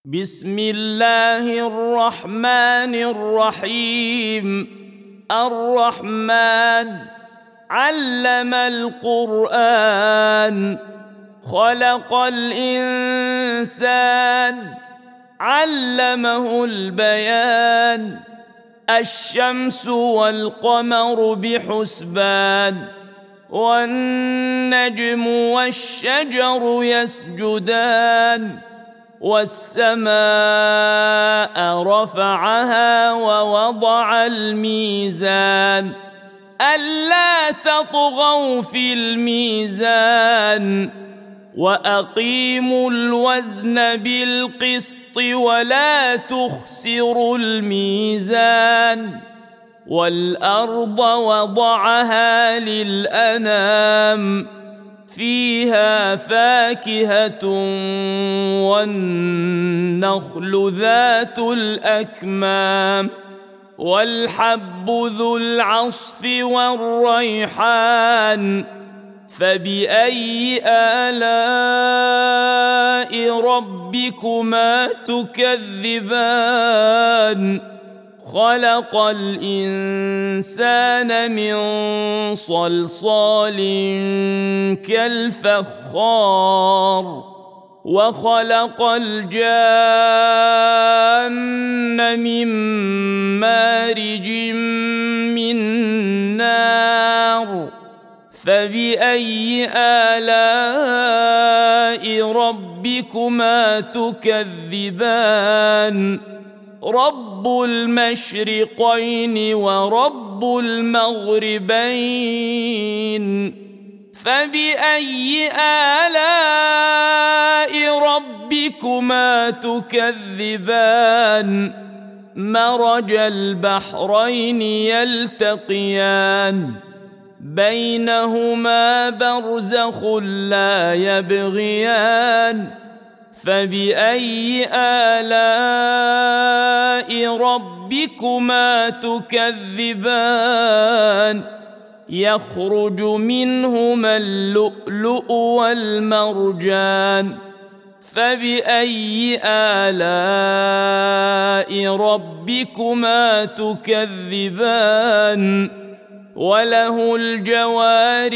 بسم الله الرحمن الرحيم. الرحمن علم القرآن، خلق الإنسان، علمه البيان. الشمس والقمر بحسبان، والنجم والشجر يسجدان. والسماء رفعها ووضع الميزان، ألا تطغوا في الميزان، وأقيموا الوزن بالقسط ولا تخسروا الميزان. والأرض وضعها للأنام، فيها فاكهة والنخل ذات الأكمام، والحب ذو العصف والريحان. فبأي آلاء ربكما تكذبان؟ خلق الإنسان من صلصال كالفخار، وخلق الجان من مارج من نار. فبأي آلاء ربكما تكذبان؟ رب المشرقين ورب المغربين. فبأي آلاء ربكما تكذبان؟ مرج البحرين يلتقيان، بينهما برزخ لا يبغيان. فبأي آلاء ربكما تكذبان؟ يخرج منهما اللؤلؤ والمرجان. فبأي آلاء ربكما تكذبان؟ وله الجوار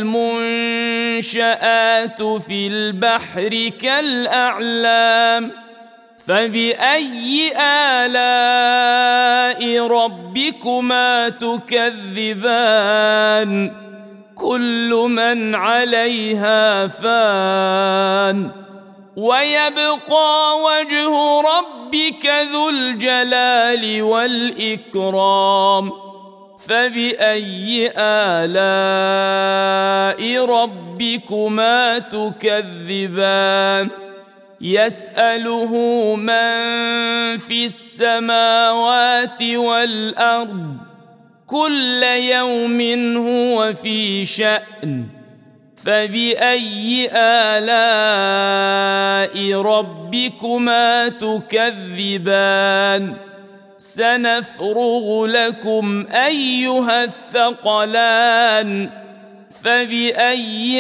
المنشآت في البحر كالأعلام. فبأي آلاء ربكما تكذبان؟ كل من عليها فان، ويبقى وجه ربك ذو الجلال والإكرام. فبأي آلاء ربكما تكذبان؟ يسأله من في السماوات والأرض، كل يوم هو في شأن. فبأي آلاء ربكما تكذبان؟ سنفرغ لكم أيها الثقلان. فبأي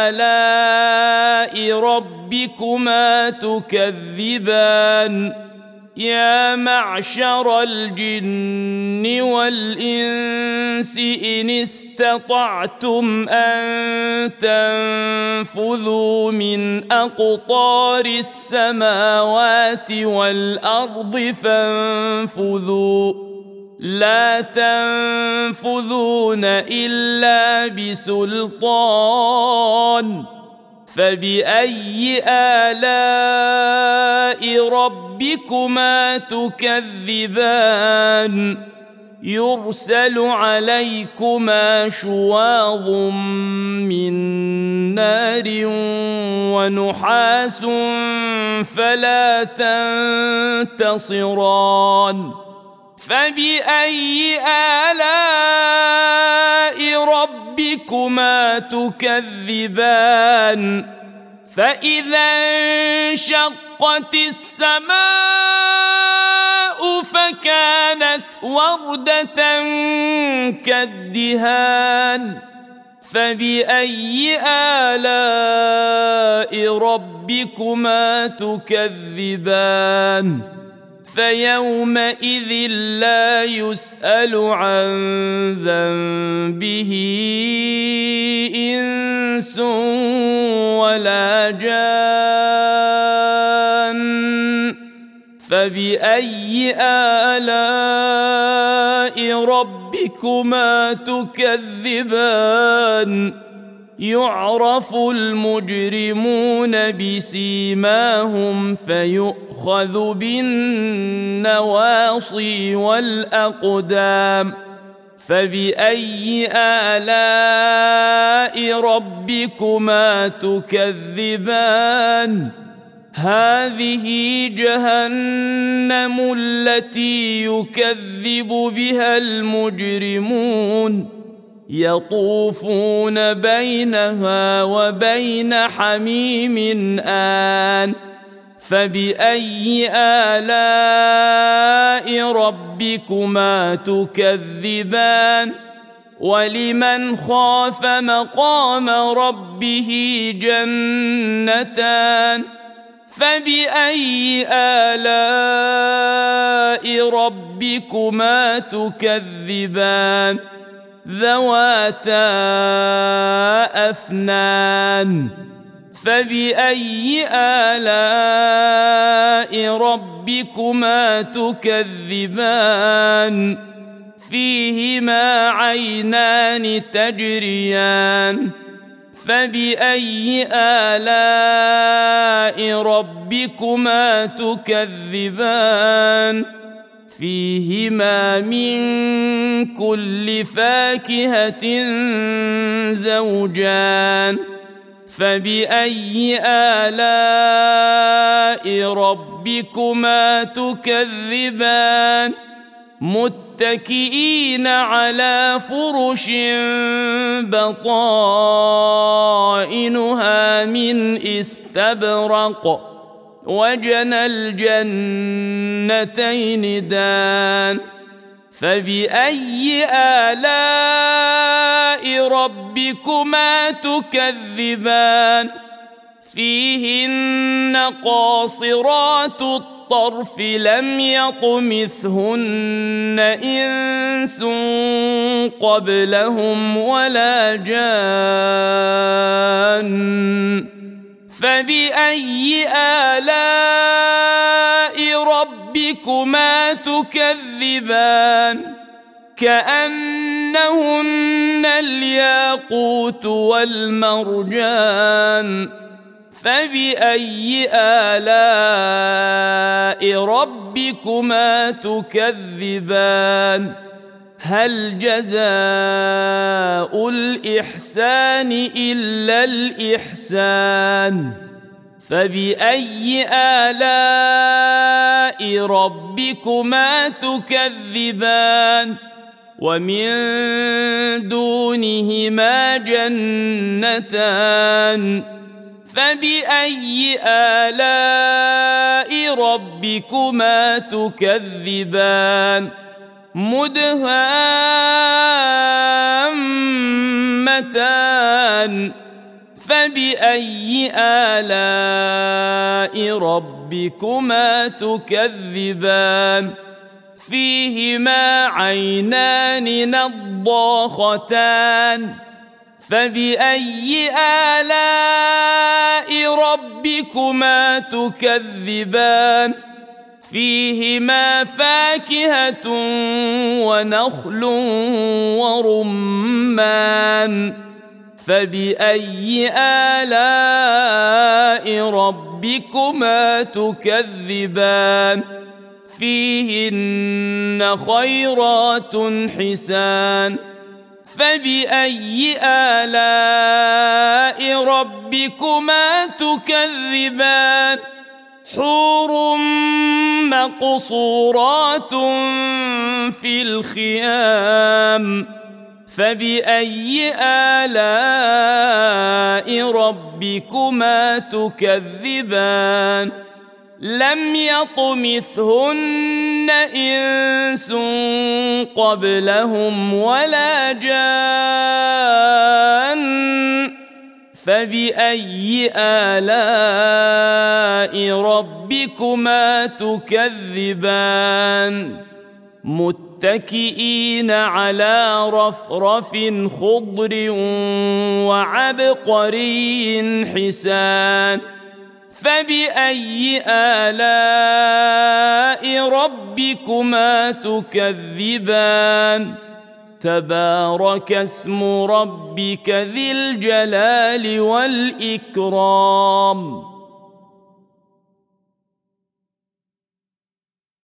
آلاء ربكما تكذبان؟ يا معشر الجن والإنس إن استطعتم أن تنفذوا من أقطار السماوات والأرض فانفذوا، لا تنفذون إلا بسلطان. فبأي آلاء ربكما تكذبان؟ يرسل عليكما شواظ من نار ونحاس فلا تنتصران. فبأي آلاء ربكما تكذبان؟ فإذا انشقت السماء فكانت وردة كالدهان. فبأي آلاء ربكما ربكما تكذبان فيومئذ لا يسأل عن ذنبه إنس ولا جان فبأي آلاء ربكما تكذبان يعرف المجرمون بسيماهم فيؤخذ بالنواصي والأقدام فبأي آلاء ربكما تكذبان هذه جهنم التي يكذب بها المجرمون يطوفون بينها وبين حميم آن فبأي آلاء ربكما تكذبان ولمن خاف مقام ربه جنتان فبأي آلاء ربكما تكذبان ذواتا أفنان فبأي آلاء ربكما تكذبان فيهما عينان تجريان فبأي آلاء ربكما تكذبان فيهما من كل فاكهة زوجان فبأي آلاء ربكما تكذبان متكئين على فرش بطائنها من استبرق وجنى الجنتين دان فبأي آلاء ربكما تكذبان فيهن قاصرات الطرف لم يطمثهن إنس قبلهم ولا جان فبأي آلاء ربكما تكذبان كأنهن الياقوت والمرجان فبأي آلاء ربكما تكذبان هل جزاء الإحسان إلا الإحسان فبأي آلاء ربكما تكذبان ومن دونهما جنتان فبأي آلاء ربكما تكذبان مدهامتان فبأي آلاء ربكما تكذبان فيهما عينان نضاختان فبأي آلاء ربكما تكذبان فيهما فاكهة ونخل ورمان فبأي آلاء ربكما تكذبان فيهن خيرات حسان فبأي آلاء ربكما تكذبان حور مقصورات في الخيام فبأي آلاء ربكما تكذبان لم يطمثهن إنس قبلهم ولا جان فبأي آلاء ربكما تكذبان متكئين على رفرف خضر وعبقري حسان فبأي آلاء ربكما تكذبان تبارك اسم ربك ذي الجلال والإكرام